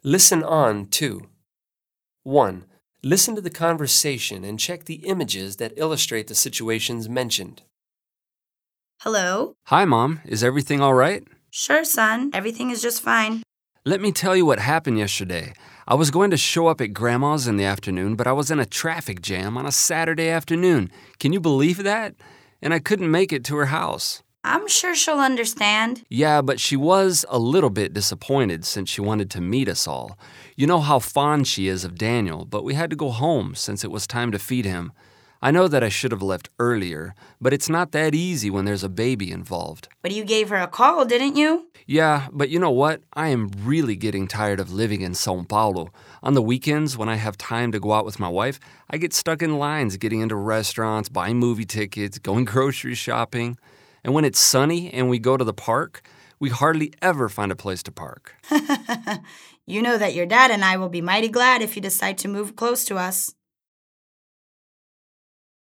Listen on to 1. Listen to the conversation and check the images that illustrate the situations mentioned. Hello? Hi, Mom. Is everything all right? Sure, son. Everything is just fine. Let me tell you what happened yesterday. I was going to show up at Grandma's in the afternoon, but I was in a traffic jam on a Saturday afternoon. Can you believe that? And I couldn't make it to her house. I'm sure she'll understand. Yeah, but she was a little bit disappointed since she wanted to meet us all. You know how fond she is of Daniel, but we had to go home since it was time to feed him. I know that I should have left earlier, but it's not that easy when there's a baby involved. But you gave her a call, didn't you? Yeah, but you know what? I am really getting tired of living in São Paulo. On the weekends, when I have time to go out with my wife, I get stuck in lines getting into restaurants, buying movie tickets, going grocery shopping. And when it's sunny and we go to the park, we hardly ever find a place to park. You know that your dad and I will be mighty glad if you decide to move close to us.